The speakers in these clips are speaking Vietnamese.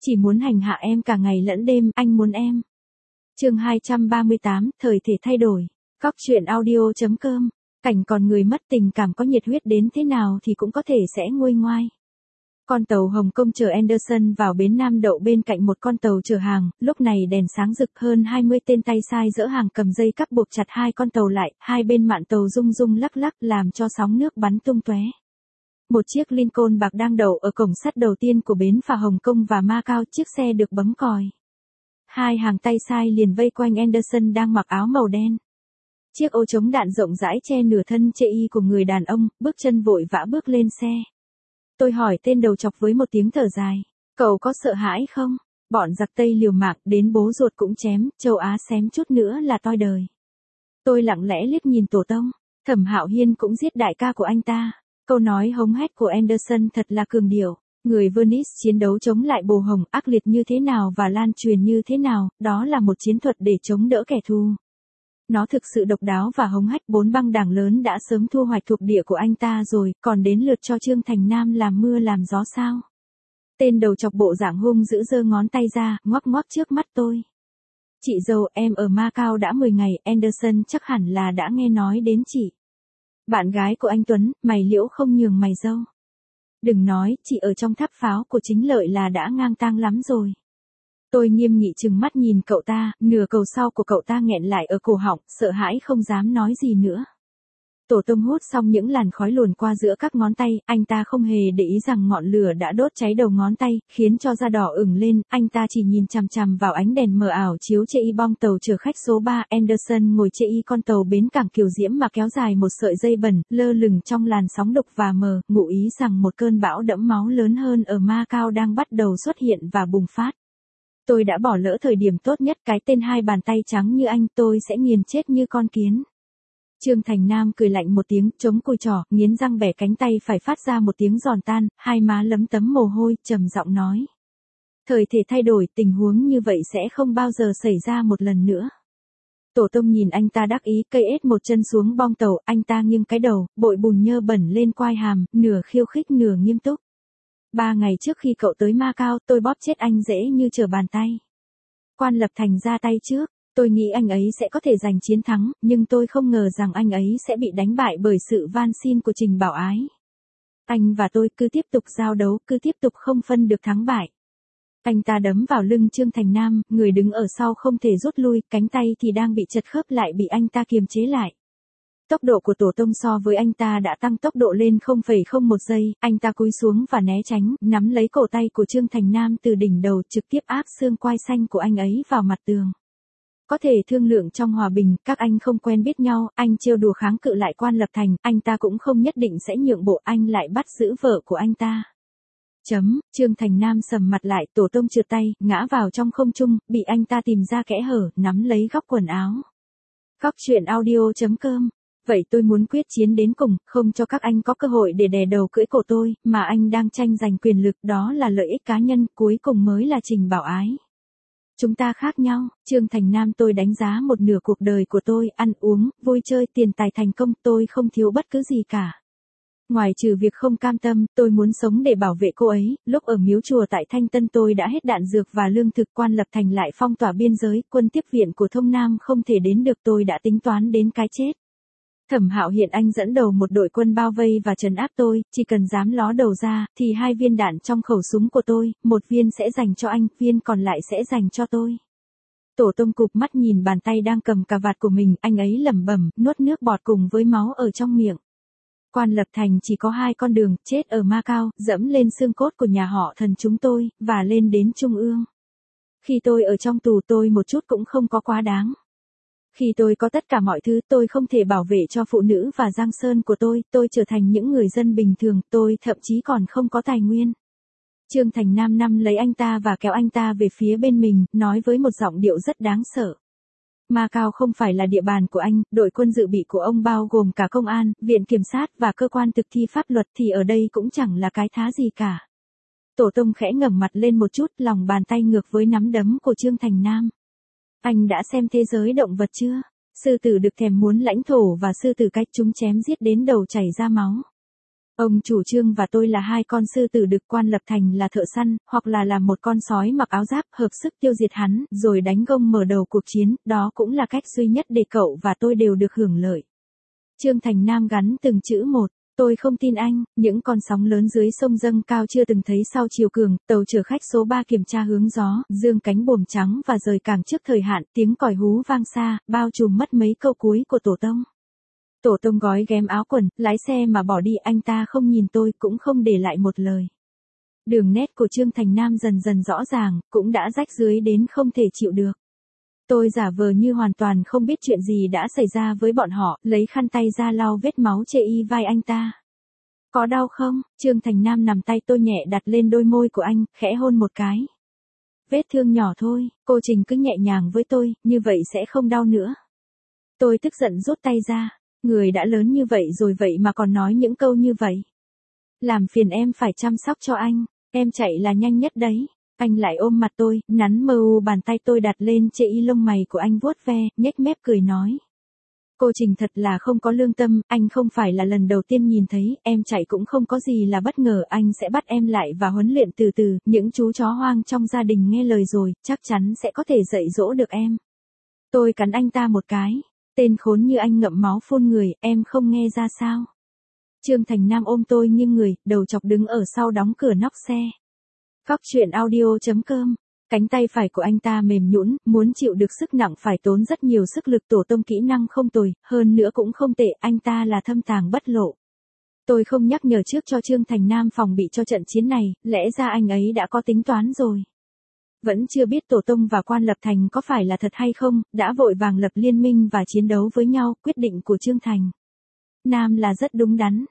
Chỉ muốn hành hạ em cả ngày lẫn đêm, anh muốn em. Chương 238, thời thể thay đổi. Góc truyện audio.com. Cảnh còn người mất tình cảm có nhiệt huyết đến thế nào thì cũng có thể sẽ nguôi ngoai. Con tàu Hồng Kông chở Anderson vào bến Nam đậu bên cạnh một con tàu chở hàng, lúc này đèn sáng rực, hơn 20 tên tay sai dỡ hàng cầm dây cắp buộc chặt hai con tàu lại, hai bên mạn tàu rung rung lắc lắc làm cho sóng nước bắn tung tóe. Một chiếc Lincoln bạc đang đậu ở cổng sắt đầu tiên của bến phà Hồng Kông và Macau, chiếc xe được bấm còi. Hai hàng tay sai liền vây quanh Anderson đang mặc áo màu đen. Chiếc ô chống đạn rộng rãi che nửa thân chê y của người đàn ông, bước chân vội vã bước lên xe. Tôi hỏi tên đầu chọc với một tiếng thở dài. Cậu có sợ hãi không? Bọn giặc Tây liều mạng đến bố ruột cũng chém, châu Á xém chút nữa là toi đời. Tôi lặng lẽ liếc nhìn Tổ Tông. Thẩm Hạo Hiên cũng giết đại ca của anh ta. Câu nói hống hét của Anderson thật là cường điệu. Người Venice chiến đấu chống lại bồ hồng ác liệt như thế nào và lan truyền như thế nào, đó là một chiến thuật để chống đỡ kẻ thù. Nó thực sự độc đáo và hống hách. 4 băng đảng lớn đã sớm thu hoạch thuộc địa của anh ta rồi, còn đến lượt cho Trương Thành Nam làm mưa làm gió sao? Tên đầu chọc bộ dạng hung dữ giơ ngón tay ra, ngoắc ngoắc trước mắt tôi. Chị dâu, em ở Macau đã 10 ngày, Anderson chắc hẳn là đã nghe nói đến chị. Bạn gái của anh Tuấn, mày liễu không nhường mày dâu. Đừng nói, chị ở trong tháp pháo của Chính Lợi là đã ngang tang lắm rồi. Tôi nghiêm nghị trừng mắt nhìn cậu ta, nửa cầu sau của cậu ta nghẹn lại ở cổ họng, sợ hãi không dám nói gì nữa. Tổ Tông hút xong những làn khói luồn qua giữa các ngón tay, anh ta không hề để ý rằng ngọn lửa đã đốt cháy đầu ngón tay, khiến cho da đỏ ửng lên, anh ta chỉ nhìn chằm chằm vào ánh đèn mờ ảo chiếu chê y bong tàu chở khách số 3, Anderson ngồi chê y con tàu bến cảng Kiều Diễm mà kéo dài một sợi dây bẩn, lơ lửng trong làn sóng đục và mờ, ngụ ý rằng một cơn bão đẫm máu lớn hơn ở Macau đang bắt đầu xuất hiện và bùng phát. Tôi đã bỏ lỡ thời điểm tốt nhất, cái tên hai bàn tay trắng như anh, tôi sẽ nghiền chết như con kiến. Trương Thành Nam cười lạnh một tiếng, chống cùi trỏ, nghiến răng bẻ cánh tay phải phát ra một tiếng giòn tan, hai má lấm tấm mồ hôi, trầm giọng nói. Thời thể thay đổi, tình huống như vậy sẽ không bao giờ xảy ra một lần nữa. Tổ Tông nhìn anh ta đắc ý, cây ết một chân xuống bong tàu, anh ta nghiêng cái đầu, bội bùn nhơ bẩn lên quai hàm, nửa khiêu khích nửa nghiêm túc. 3 ngày trước khi cậu tới Macau, tôi bóp chết anh dễ như trở bàn tay. Quan Lập Thành ra tay trước, tôi nghĩ anh ấy sẽ có thể giành chiến thắng, nhưng tôi không ngờ rằng anh ấy sẽ bị đánh bại bởi sự van xin của Trình Bảo Ái. Anh và tôi cứ tiếp tục giao đấu, cứ tiếp tục không phân được thắng bại. Anh ta đấm vào lưng Trương Thành Nam, người đứng ở sau không thể rút lui, cánh tay thì đang bị chật khớp lại bị anh ta kiềm chế lại. Tốc độ của Tổ Tông so với anh ta đã tăng tốc độ lên 0,01 giây, anh ta cúi xuống và né tránh, nắm lấy cổ tay của Trương Thành Nam từ đỉnh đầu trực tiếp áp xương quai xanh của anh ấy vào mặt tường. Có thể thương lượng trong hòa bình, các anh không quen biết nhau, anh trêu đùa kháng cự lại Quan Lập Thành, anh ta cũng không nhất định sẽ nhượng bộ, anh lại bắt giữ vợ của anh ta. Trương Thành Nam sầm mặt lại, Tổ Tông trượt tay, ngã vào trong không trung, bị anh ta tìm ra kẽ hở, nắm lấy góc quần áo. Góc truyện audio.com. Vậy tôi muốn quyết chiến đến cùng, không cho các anh có cơ hội để đè đầu cưỡi cổ tôi, mà anh đang tranh giành quyền lực, đó là lợi ích cá nhân, cuối cùng mới là Trình Bảo Ái. Chúng ta khác nhau, Trương Thành Nam, tôi đánh giá một nửa cuộc đời của tôi, ăn uống, vui chơi, tiền tài thành công, tôi không thiếu bất cứ gì cả. Ngoài trừ việc không cam tâm, tôi muốn sống để bảo vệ cô ấy, lúc ở miếu chùa tại Thanh Tân tôi đã hết đạn dược và lương thực, Quan Lập Thành lại phong tỏa biên giới, quân tiếp viện của Thông Nam không thể đến được, tôi đã tính toán đến cái chết. Thẩm Hạo Hiên anh dẫn đầu một đội quân bao vây và trấn áp tôi, chỉ cần dám ló đầu ra, thì 2 viên đạn trong khẩu súng của tôi, 1 viên sẽ dành cho anh, viên còn lại sẽ dành cho tôi. Tổ Tông cụp mắt nhìn bàn tay đang cầm cà vạt của mình, anh ấy lẩm bẩm, nuốt nước bọt cùng với máu ở trong miệng. Quan Lập Thành chỉ có 2 con đường, chết ở Macau, dẫm lên xương cốt của nhà họ Thần chúng tôi, và lên đến Trung ương. Khi tôi ở trong tù tôi một chút cũng không có quá đáng. Khi tôi có tất cả mọi thứ, tôi không thể bảo vệ cho phụ nữ và Giang Sơn của tôi trở thành những người dân bình thường, tôi thậm chí còn không có tài nguyên. Trương Thành Nam nắm lấy anh ta và kéo anh ta về phía bên mình, nói với một giọng điệu rất đáng sợ. Macau không phải là địa bàn của anh, đội quân dự bị của ông bao gồm cả công an, viện kiểm sát và cơ quan thực thi pháp luật thì ở đây cũng chẳng là cái thá gì cả. Tổ Tông khẽ ngẩng mặt lên một chút, lòng bàn tay ngược với nắm đấm của Trương Thành Nam. Anh đã xem Thế giới động vật chưa? Sư tử được thèm muốn lãnh thổ và sư tử cách chúng chém giết đến đầu chảy ra máu. Ông chủ Trương và tôi là hai con sư tử đực, Quan Lập Thành là thợ săn, hoặc là làm một con sói mặc áo giáp hợp sức tiêu diệt hắn, rồi đánh gông mở đầu cuộc chiến, đó cũng là cách duy nhất để cậu và tôi đều được hưởng lợi. Trương Thành Nam gắn từng chữ một. Tôi không tin anh, những con sóng lớn dưới sông dâng cao chưa từng thấy sau chiều cường, tàu chở khách số 3 kiểm tra hướng gió, dương cánh buồm trắng và rời cảng trước thời hạn, tiếng còi hú vang xa, bao trùm mất mấy câu cuối của Tổ Tông. Tổ Tông gói ghém áo quần, lái xe mà bỏ đi, anh ta không nhìn tôi, cũng không để lại một lời. Đường nét của Trương Thành Nam dần dần rõ ràng, cũng đã rách rưới đến không thể chịu được. Tôi giả vờ như hoàn toàn không biết chuyện gì đã xảy ra với bọn họ, lấy khăn tay ra lau vết máu chê y vai anh ta. Có đau không? Trương Thành Nam nằm tay tôi nhẹ đặt lên đôi môi của anh, khẽ hôn một cái. Vết thương nhỏ thôi, cô Trình cứ nhẹ nhàng với tôi, như vậy sẽ không đau nữa. Tôi tức giận rút tay ra, người đã lớn như vậy rồi vậy mà còn nói những câu như vậy. Làm phiền em phải chăm sóc cho anh, em chạy là nhanh nhất đấy. Anh lại ôm mặt tôi, nắn mờ u bàn tay tôi đặt lên chệ y lông mày của anh vuốt ve, nhếch mép cười nói. Cô Trình thật là không có lương tâm, anh không phải là lần đầu tiên nhìn thấy, em chạy cũng không có gì là bất ngờ, anh sẽ bắt em lại và huấn luyện từ từ, những chú chó hoang trong gia đình nghe lời rồi, chắc chắn sẽ có thể dạy dỗ được em. Tôi cắn anh ta một cái, tên khốn như anh ngậm máu phun người, em không nghe ra sao. Trương Thành Nam ôm tôi nghiêng người, đầu chọc đứng ở sau đóng cửa nóc xe. Cóc truyện audio.com. Cánh tay phải của anh ta mềm nhũn, muốn chịu được sức nặng phải tốn rất nhiều sức lực, Tổ Tông kỹ năng không tồi, hơn nữa cũng không tệ, anh ta là thâm tàng bất lộ. Tôi không nhắc nhở trước cho Trương Thành Nam phòng bị cho trận chiến này, lẽ ra anh ấy đã có tính toán rồi. Vẫn chưa biết Tổ Tông và Quan Lập Thành có phải là thật hay không, đã vội vàng lập liên minh và chiến đấu với nhau, quyết định của Trương Thành Nam là rất đúng đắn.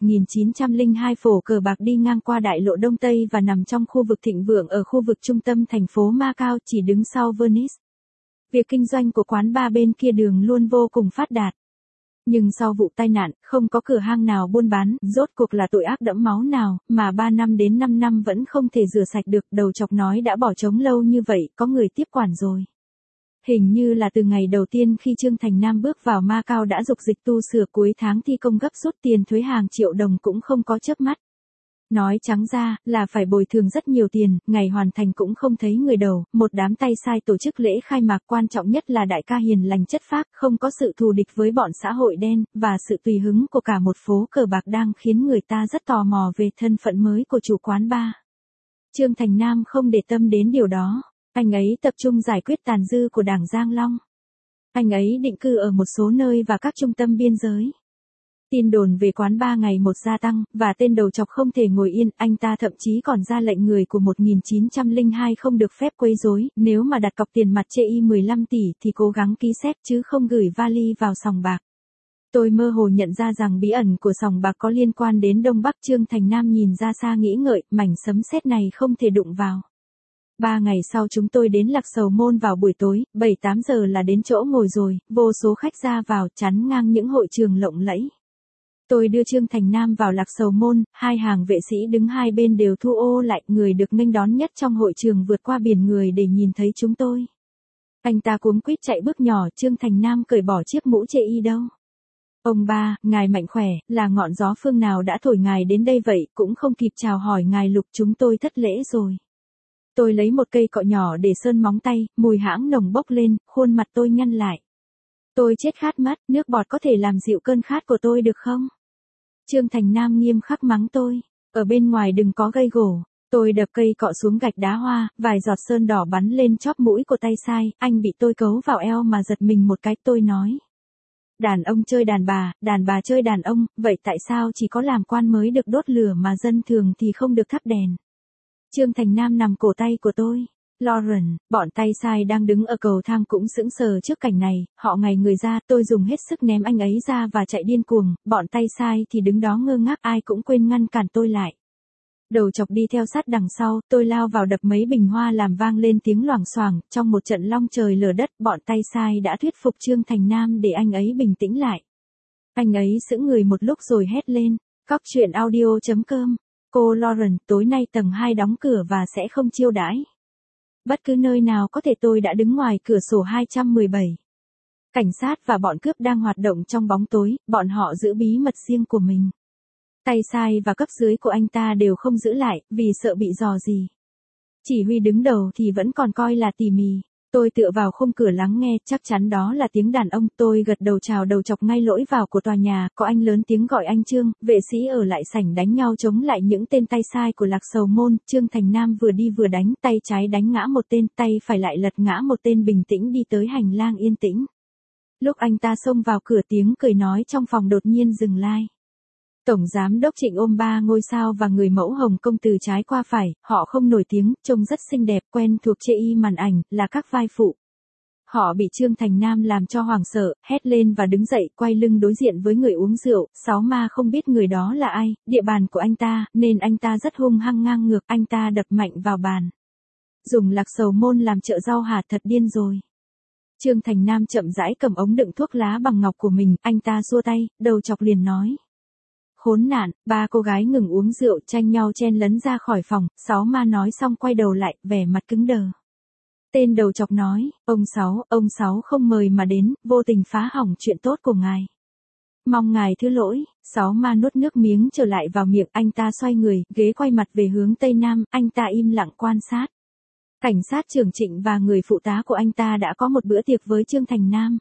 1902 phổ cờ bạc đi ngang qua đại lộ Đông Tây và nằm trong khu vực thịnh vượng ở khu vực trung tâm thành phố Macau, chỉ đứng sau Venice. Việc kinh doanh của quán bar bên kia đường luôn vô cùng phát đạt. Nhưng sau vụ tai nạn, không có cửa hàng nào buôn bán, rốt cuộc là tội ác đẫm máu nào, mà 3 năm đến 5 năm vẫn không thể rửa sạch được, đầu chọc nói đã bỏ trống lâu như vậy, có người tiếp quản rồi. Hình như là từ ngày đầu tiên khi Trương Thành Nam bước vào Macau đã dục dịch tu sửa, cuối tháng thi công gấp rút, tiền thuế hàng triệu đồng cũng không có chớp mắt. Nói trắng ra, là phải bồi thường rất nhiều tiền, ngày hoàn thành cũng không thấy người đầu, một đám tay sai tổ chức lễ khai mạc, quan trọng nhất là đại ca hiền lành chất phác, không có sự thù địch với bọn xã hội đen, và sự tùy hứng của cả một phố cờ bạc đang khiến người ta rất tò mò về thân phận mới của chủ quán bar. Trương Thành Nam không để tâm đến điều đó. Anh ấy tập trung giải quyết tàn dư của Đảng Giang Long. Anh ấy định cư ở một số nơi và các trung tâm biên giới. Tin đồn về quán bar ngày một gia tăng, và tên đầu chọc không thể ngồi yên, anh ta thậm chí còn ra lệnh người của 1902 không được phép quấy rối, nếu mà đặt cọc tiền mặt chê y 15 tỷ thì cố gắng ký xét chứ không gửi vali vào sòng bạc. Tôi mơ hồ nhận ra rằng bí ẩn của sòng bạc có liên quan đến Đông Bắc. Trương Thành Nam nhìn ra xa nghĩ ngợi, mảnh sấm sét này không thể đụng vào. 3 ngày sau chúng tôi đến Lạc Sầu Môn vào buổi tối, 7-8 giờ là đến chỗ ngồi rồi, vô số khách ra vào chắn ngang những hội trường lộng lẫy. Tôi đưa Trương Thành Nam vào Lạc Sầu Môn, hai hàng vệ sĩ đứng hai bên đều thu ô lại, người được nghênh đón nhất trong hội trường vượt qua biển người để nhìn thấy chúng tôi. Anh ta cuống quýt chạy bước nhỏ, Trương Thành Nam cởi bỏ chiếc mũ chê y đâu. Ông ba, ngài mạnh khỏe, là ngọn gió phương nào đã thổi ngài đến đây vậy, cũng không kịp chào hỏi ngài Lục, chúng tôi thất lễ rồi. Tôi lấy một cây cọ nhỏ để sơn móng tay, mùi hãng nồng bốc lên, khuôn mặt tôi nhăn lại. Tôi chết khát mất, nước bọt có thể làm dịu cơn khát của tôi được không? Trương Thành Nam nghiêm khắc mắng tôi, ở bên ngoài đừng có gây gổ. Tôi đập cây cọ xuống gạch đá hoa, vài giọt sơn đỏ bắn lên chóp mũi của tay sai, anh bị tôi cấu vào eo mà giật mình một cái, tôi nói. Đàn ông chơi đàn bà chơi đàn ông, vậy tại sao chỉ có làm quan mới được đốt lửa mà dân thường thì không được thắp đèn? Trương Thành Nam nằm cổ tay của tôi. Lauren, bọn tay sai đang đứng ở cầu thang cũng sững sờ trước cảnh này, họ ngày người ra, tôi dùng hết sức ném anh ấy ra và chạy điên cuồng, bọn tay sai thì đứng đó ngơ ngác, ai cũng quên ngăn cản tôi lại. Đầu chọc đi theo sát đằng sau, tôi lao vào đập mấy bình hoa làm vang lên tiếng loảng xoảng, trong một trận long trời lở đất, bọn tay sai đã thuyết phục Trương Thành Nam để anh ấy bình tĩnh lại. Anh ấy sững người một lúc rồi hét lên, cóc truyện audio.com. Cô Lauren, tối nay tầng 2 đóng cửa và sẽ không chiêu đãi. Bất cứ nơi nào có thể, tôi đã đứng ngoài cửa sổ 217. Cảnh sát và bọn cướp đang hoạt động trong bóng tối, bọn họ giữ bí mật riêng của mình. Tay sai và cấp dưới của anh ta đều không giữ lại, vì sợ bị dò gì. Chỉ huy đứng đầu thì vẫn còn coi là tỉ mỉ. Tôi tựa vào khung cửa lắng nghe, chắc chắn đó là tiếng đàn ông. Tôi gật đầu chào đầu chọc ngay lối vào của tòa nhà, có anh lớn tiếng gọi anh Trương. Vệ sĩ ở lại sảnh đánh nhau chống lại những tên tay sai của Lạc Sầu Môn. Trương Thành Nam vừa đi vừa đánh, tay trái đánh ngã một tên, tay phải lại lật ngã một tên, bình tĩnh đi tới hành lang yên tĩnh. Lúc anh ta xông vào cửa, tiếng cười nói trong phòng đột nhiên dừng lại. Tổng giám đốc Trịnh ôm 3 ngôi sao và người mẫu Hồng Công từ trái qua phải, họ không nổi tiếng, trông rất xinh đẹp, quen thuộc trên màn ảnh, là các vai phụ. Họ bị Trương Thành Nam làm cho hoảng sợ, hét lên và đứng dậy, quay lưng đối diện với người uống rượu. Sáu ma không biết người đó là ai, địa bàn của anh ta, nên anh ta rất hung hăng ngang ngược, anh ta đập mạnh vào bàn. Dùng Lạc Sầu Môn làm chợ rau hả, thật điên rồi. Trương Thành Nam chậm rãi cầm ống đựng thuốc lá bằng ngọc của mình, anh ta xua tay, đầu chọc liền nói. Khốn nạn. 3 cô gái ngừng uống rượu, tranh nhau chen lấn ra khỏi phòng. Sáu ma nói xong quay đầu lại, vẻ mặt cứng đờ. Tên đầu chọc nói, ông Sáu không mời mà đến, vô tình phá hỏng chuyện tốt của ngài. Mong ngài thứ lỗi. Sáu ma nuốt nước miếng trở lại vào miệng, anh ta xoay người, ghế quay mặt về hướng Tây Nam, anh ta im lặng quan sát. Cảnh sát trưởng Trịnh và người phụ tá của anh ta đã có một bữa tiệc với Trương Thành Nam.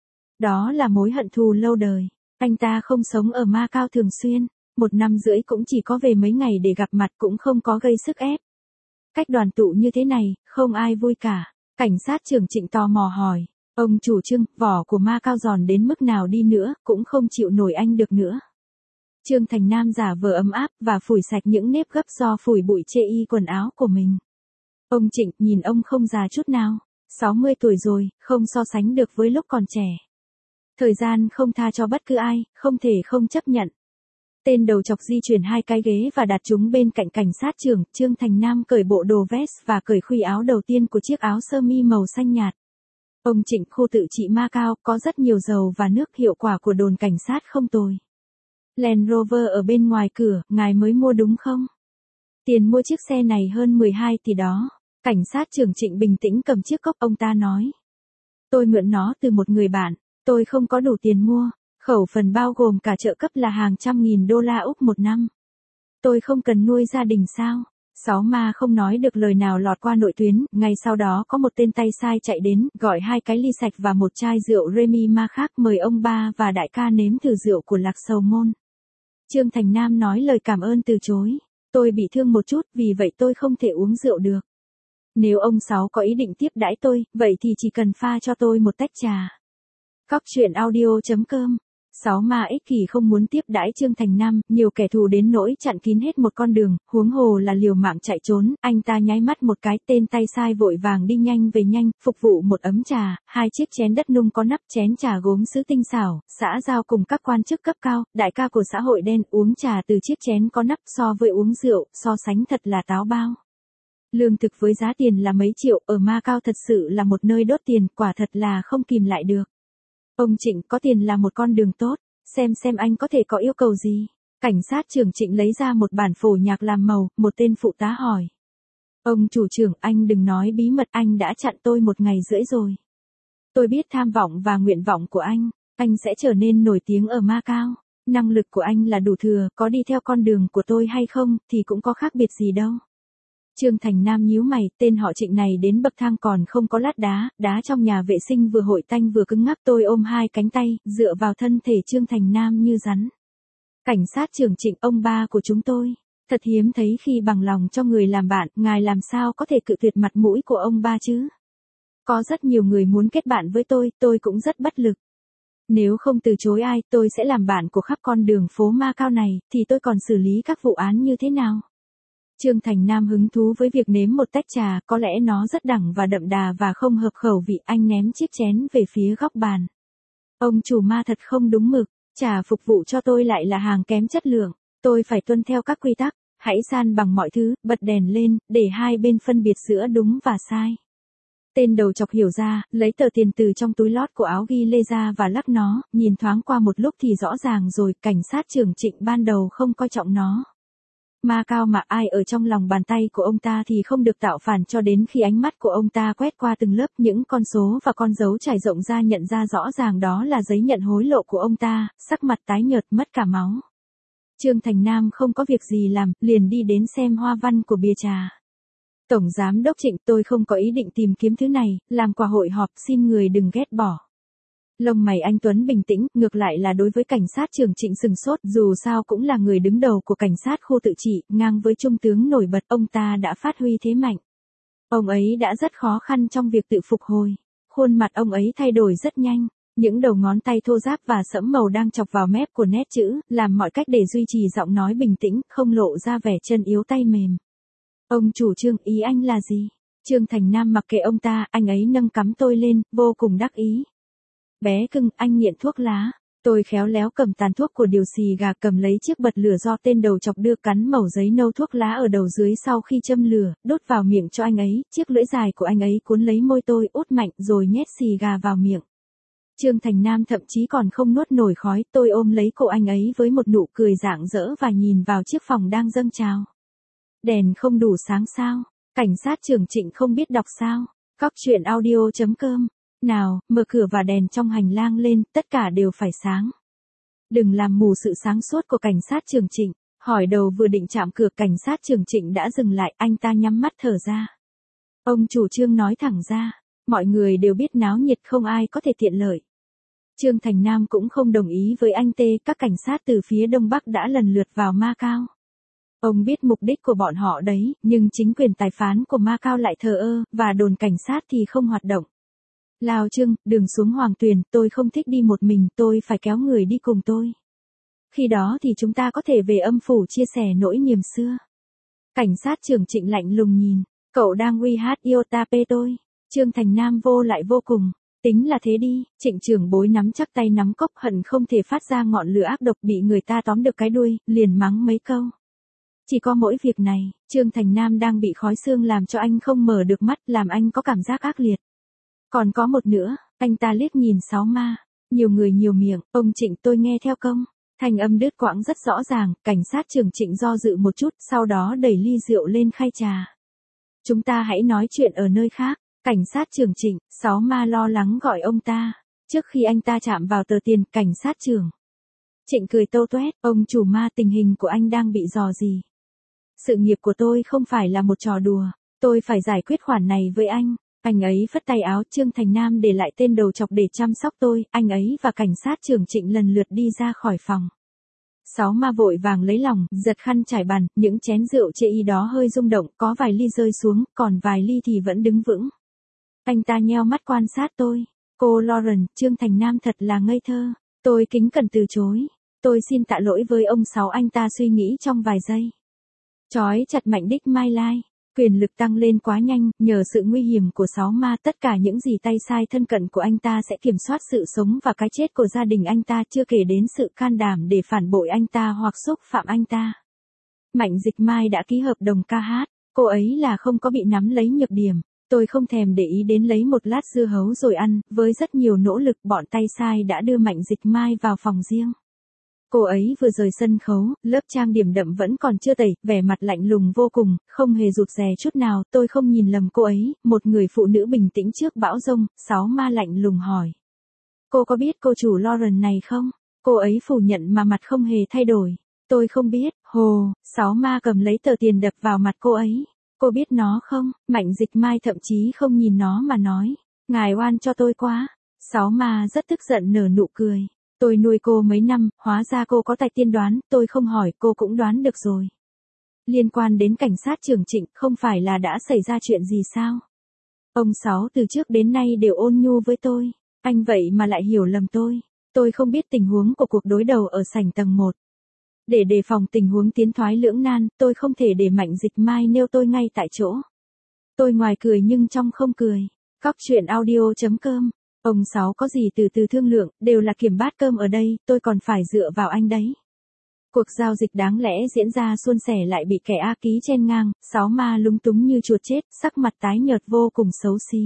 Đó là mối hận thù lâu đời. Anh ta không sống ở Macau thường xuyên, 1 năm rưỡi cũng chỉ có về mấy ngày để gặp mặt, cũng không có gây sức ép. Cách đoàn tụ như thế này, không ai vui cả. Cảnh sát trưởng Trịnh tò mò hỏi, ông chủ Trương, vỏ của Macau giòn đến mức nào đi nữa, cũng không chịu nổi anh được nữa. Trương Thành Nam giả vờ ấm áp và phủi sạch những nếp gấp do phủi bụi trên quần áo của mình. Ông Trịnh, nhìn ông không già chút nào, 60 tuổi rồi, không so sánh được với lúc còn trẻ. Thời gian không tha cho bất cứ ai, không thể không chấp nhận. Tên đầu chọc di chuyển 2 cái ghế và đặt chúng bên cạnh cảnh sát trưởng. Trương Thành Nam cởi bộ đồ vest và cởi khuy áo đầu tiên của chiếc áo sơ mi màu xanh nhạt. Ông Trịnh, khu tự trị Macau có rất nhiều dầu và nước, hiệu quả của đồn cảnh sát không tồi. Land Rover ở bên ngoài cửa, ngài mới mua đúng không? Tiền mua chiếc xe này hơn 12 tỷ đó. Cảnh sát trưởng Trịnh bình tĩnh cầm chiếc cốc, ông ta nói. Tôi mượn nó từ một người bạn. Tôi không có đủ tiền mua, khẩu phần bao gồm cả trợ cấp là hàng trăm nghìn đô la Úc một năm. Tôi không cần nuôi gia đình sao? Sáu ma không nói được lời nào lọt qua nội tuyến, ngay sau đó có một tên tay sai chạy đến, gọi 2 cái ly sạch và một chai rượu Remy Ma khác, mời ông ba và đại ca nếm thử rượu của Lạc Sầu Môn. Trương Thành Nam nói lời cảm ơn từ chối. Tôi bị thương một chút, vì vậy tôi không thể uống rượu được. Nếu ông Sáu có ý định tiếp đãi tôi, vậy thì chỉ cần pha cho tôi một tách trà. Cóc truyện audio.com. Sáu ma ích kỷ không muốn tiếp đãi Trương Thành Nam, nhiều kẻ thù đến nỗi chặn kín hết một con đường, huống hồ là liều mạng chạy trốn. Anh ta nháy mắt một cái, tên tay sai vội vàng đi nhanh về nhanh, phục vụ một ấm trà, 2 chiếc chén đất nung có nắp, chén trà gốm sứ tinh xảo, xã giao cùng các quan chức cấp cao, đại ca của xã hội đen, uống trà từ chiếc chén có nắp, so với uống rượu, so sánh thật là táo bao. Lương thực với giá tiền là mấy triệu, ở Macau thật sự là một nơi đốt tiền, quả thật là không kìm lại được. Ông Trịnh, có tiền là một con đường tốt, xem anh có thể có yêu cầu gì. Cảnh sát trưởng Trịnh lấy ra một bản phổ nhạc làm màu, một tên phụ tá hỏi. Ông chủ trưởng, anh đừng nói bí mật, anh đã chặn tôi 1 ngày rưỡi rồi. Tôi biết tham vọng và nguyện vọng của anh sẽ trở nên nổi tiếng ở Macau. Năng lực của anh là đủ thừa, có đi theo con đường của tôi hay không, thì cũng có khác biệt gì đâu. Trương Thành Nam nhíu mày, tên họ Trịnh này đến bậc thang còn không có lát đá, đá trong nhà vệ sinh vừa hội tanh vừa cứng ngắc. Tôi ôm 2 cánh tay, dựa vào thân thể Trương Thành Nam như rắn. Cảnh sát trưởng Trịnh, ông ba của chúng tôi, thật hiếm thấy khi bằng lòng cho người làm bạn, ngài làm sao có thể cự tuyệt mặt mũi của ông ba chứ? Có rất nhiều người muốn kết bạn với tôi cũng rất bất lực. Nếu không từ chối ai, tôi sẽ làm bạn của khắp con đường phố Macau này, thì tôi còn xử lý các vụ án như thế nào? Trương Thành Nam hứng thú với việc nếm một tách trà, có lẽ nó rất đẳng và đậm đà và không hợp khẩu vị. Anh ném chiếc chén về phía góc bàn. Ông chủ ma thật không đúng mực, trà phục vụ cho tôi lại là hàng kém chất lượng. Tôi phải tuân theo các quy tắc, hãy san bằng mọi thứ, bật đèn lên, để hai bên phân biệt giữa đúng và sai. Tên đầu chọc hiểu ra, lấy tờ tiền từ trong túi lót của áo ghi lê ra và lắc nó, nhìn thoáng qua một lúc thì rõ ràng rồi, cảnh sát trưởng Trịnh ban đầu không coi trọng nó. Macau mà ai ở trong lòng bàn tay của ông ta thì không được tạo phản, cho đến khi ánh mắt của ông ta quét qua từng lớp những con số và con dấu trải rộng ra, nhận ra rõ ràng đó là giấy nhận hối lộ của ông ta, sắc mặt tái nhợt mất cả máu. Trương Thành Nam không có việc gì làm, liền đi đến xem hoa văn của bìa trà. Tổng Giám đốc Trịnh, tôi không có ý định tìm kiếm thứ này, làm quà hội họp, xin người đừng ghét bỏ. Lông mày anh Tuấn bình tĩnh, ngược lại là đối với cảnh sát trưởng Trịnh sừng sốt, dù sao cũng là người đứng đầu của cảnh sát khu tự trị, ngang với trung tướng nổi bật, ông ta đã phát huy thế mạnh. Ông ấy đã rất khó khăn trong việc tự phục hồi. Khuôn mặt ông ấy thay đổi rất nhanh. Những đầu ngón tay thô ráp và sẫm màu đang chọc vào mép của nét chữ, làm mọi cách để duy trì giọng nói bình tĩnh, không lộ ra vẻ chân yếu tay mềm. Ông chủ Trương, ý anh là gì? Trương Thành Nam mặc kệ ông ta, anh ấy nâng cắm tôi lên, vô cùng đắc ý. Bé cưng, anh nghiện thuốc lá. Tôi khéo léo cầm tàn thuốc của điều xì gà, cầm lấy chiếc bật lửa do tên đầu chọc đưa, cắn mẩu giấy nâu thuốc lá ở đầu dưới, sau khi châm lửa, đốt vào miệng cho anh ấy, chiếc lưỡi dài của anh ấy cuốn lấy môi tôi, út mạnh rồi nhét xì gà vào miệng. Trương Thành Nam thậm chí còn không nuốt nổi khói, tôi ôm lấy cổ anh ấy với một nụ cười rạng rỡ và nhìn vào chiếc phòng đang dâng trào. Đèn không đủ sáng sao? Cảnh sát trưởng Trịnh không biết đọc sao? Cóc truyện audio.com. Nào, mở cửa và đèn trong hành lang lên, tất cả đều phải sáng. Đừng làm mù sự sáng suốt của cảnh sát trưởng Trịnh. Hỏi đầu vừa định chạm cửa, cảnh sát trưởng Trịnh đã dừng lại, anh ta nhắm mắt thở ra. Ông chủ Trương nói thẳng ra, mọi người đều biết náo nhiệt không ai có thể tiện lợi. Trương Thành Nam cũng không đồng ý với anh T, các cảnh sát từ phía Đông Bắc đã lần lượt vào Macau. Ông biết mục đích của bọn họ đấy, nhưng chính quyền tài phán của Macau lại thờ ơ, và đồn cảnh sát thì không hoạt động. Lao Trương, đường xuống Hoàng Tuyền, tôi không thích đi một mình, tôi phải kéo người đi cùng tôi. Khi đó thì chúng ta có thể về âm phủ chia sẻ nỗi niềm xưa. Cảnh sát trưởng Trịnh lạnh lùng nhìn, cậu đang uy hát Iota-pe tôi. Trương Thành Nam vô lại vô cùng. Tính là thế đi, Trịnh trưởng bối nắm chắc tay nắm cốc, hận không thể phát ra ngọn lửa ác độc, bị người ta tóm được cái đuôi, liền mắng mấy câu. Chỉ có mỗi việc này, Trương Thành Nam đang bị khói xương làm cho anh không mở được mắt, làm anh có cảm giác ác liệt. Còn có một nữa, anh ta liếc nhìn Sáu Ma. Nhiều người nhiều miệng, ông Trịnh tôi nghe theo công. Thanh âm đứt quãng rất rõ ràng, cảnh sát trưởng Trịnh do dự một chút, sau đó đẩy ly rượu lên khay trà. Chúng ta hãy nói chuyện ở nơi khác. Cảnh sát trưởng Trịnh, Sáu Ma lo lắng gọi ông ta. Trước khi anh ta chạm vào tờ tiền, cảnh sát trưởng Trịnh cười tâu toét, ông chủ Ma, tình hình của anh đang bị dò gì? Sự nghiệp của tôi không phải là một trò đùa, tôi phải giải quyết khoản này với anh. Anh ấy phất tay áo, Trương Thành Nam để lại tên đầu chọc để chăm sóc tôi, anh ấy và cảnh sát trưởng Trịnh lần lượt đi ra khỏi phòng. Sáu Ma vội vàng lấy lòng, giật khăn trải bàn, những chén rượu chê y đó hơi rung động, có vài ly rơi xuống, còn vài ly thì vẫn đứng vững. Anh ta nheo mắt quan sát tôi. Cô Lauren, Trương Thành Nam thật là ngây thơ. Tôi kính cẩn từ chối. Tôi xin tạ lỗi với ông Sáu, anh ta suy nghĩ trong vài giây. Chói chặt mạnh đích Mai Lai. Quyền lực tăng lên quá nhanh, nhờ sự nguy hiểm của Sáu Ma, tất cả những gì tay sai thân cận của anh ta sẽ kiểm soát sự sống và cái chết của gia đình anh ta, chưa kể đến sự can đảm để phản bội anh ta hoặc xúc phạm anh ta. Mạnh Dịch Mai đã ký hợp đồng ca hát, cô ấy là không có bị nắm lấy nhược điểm. Tôi không thèm để ý đến lấy một lát dưa hấu rồi ăn, với rất nhiều nỗ lực bọn tay sai đã đưa Mạnh Dịch Mai vào phòng riêng. Cô ấy vừa rời sân khấu, lớp trang điểm đậm vẫn còn chưa tẩy, vẻ mặt lạnh lùng vô cùng, không hề rụt rè chút nào, tôi không nhìn lầm cô ấy, một người phụ nữ bình tĩnh trước bão giông. Sáu Ma lạnh lùng hỏi. Cô có biết cô chủ Lauren này không? Cô ấy phủ nhận mà mặt không hề thay đổi. Tôi không biết, hồ. Sáu Ma cầm lấy tờ tiền đập vào mặt cô ấy. Cô biết nó không? Mạnh Dịch Mai thậm chí không nhìn nó mà nói. Ngài oan cho tôi quá. Sáu Ma rất tức giận nở nụ cười. Tôi nuôi cô mấy năm, hóa ra cô có tài tiên đoán, tôi không hỏi cô cũng đoán được rồi. Liên quan đến cảnh sát trưởng Trịnh, không phải là đã xảy ra chuyện gì sao? Ông Sáu từ trước đến nay đều ôn nhu với tôi. Anh vậy mà lại hiểu lầm tôi. Tôi không biết tình huống của cuộc đối đầu ở sảnh tầng 1. Để đề phòng tình huống tiến thoái lưỡng nan, tôi không thể để Mạnh Dịch Mai nêu tôi ngay tại chỗ. Tôi ngoài cười nhưng trong không cười. Cóc truyện audio.com. Ông Sáu có gì từ từ thương lượng, đều là kiểm bát cơm ở đây, tôi còn phải dựa vào anh đấy. Cuộc giao dịch đáng lẽ diễn ra suôn sẻ lại bị kẻ ác ký chen ngang, Sáu Ma lúng túng như chuột chết, sắc mặt tái nhợt vô cùng xấu xí.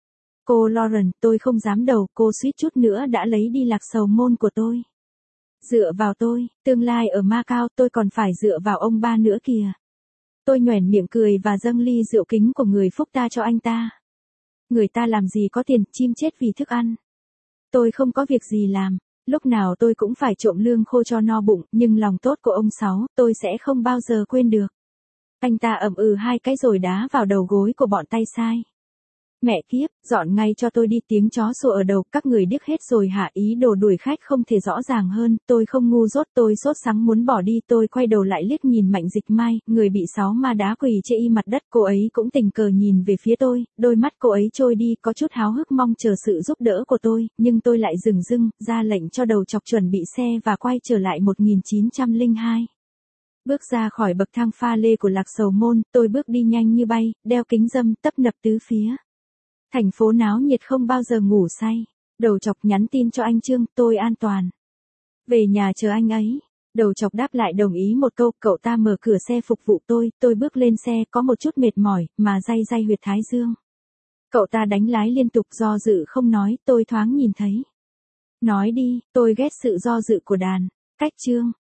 Cô Lauren, tôi không dám đầu, cô suýt chút nữa đã lấy đi lạc sầu môn của tôi. Dựa vào tôi, tương lai ở Macau, tôi còn phải dựa vào ông ba nữa kìa. Tôi nhoẻn miệng cười và dâng ly rượu kính của người phúc ta cho anh ta. Người ta làm gì có tiền, chim chết vì thức ăn. Tôi không có việc gì làm, Lúc nào tôi cũng phải trộm lương khô cho no bụng, nhưng lòng tốt của ông Sáu, tôi sẽ không bao giờ quên được. Anh ta ậm ừ hai cái rồi đá vào đầu gối của bọn tay sai. Mẹ kiếp, dọn ngay cho tôi đi, tiếng chó sủa ở đầu, các người điếc hết rồi hả? Ý đồ đuổi khách không thể rõ ràng hơn, tôi không ngu dốt, tôi sốt sắng muốn bỏ đi, tôi quay đầu lại liếc nhìn Mạnh Dịch Mai, người bị 6 ma đá quỳ trên y mặt đất, cô ấy cũng tình cờ nhìn về phía tôi, đôi mắt cô ấy trôi đi, có chút háo hức mong chờ sự giúp đỡ của tôi, nhưng tôi lại dửng dưng, ra lệnh cho đầu chọc chuẩn bị xe và quay trở lại 1902. Bước ra khỏi bậc thang pha lê của Lạc Sầu Môn, tôi bước đi nhanh như bay, đeo kính râm, tấp nập tứ phía. Thành phố náo nhiệt không bao giờ ngủ say. Đầu chọc nhắn tin cho anh Trương, tôi an toàn. Về nhà chờ anh ấy. Đầu chọc đáp lại đồng ý một câu, cậu ta mở cửa xe phục vụ tôi bước lên xe có một chút mệt mỏi, mà day day huyệt thái dương. Cậu ta đánh lái liên tục do dự không nói, tôi thoáng nhìn thấy. Nói đi, tôi ghét sự do dự của đàn. Cách Trương.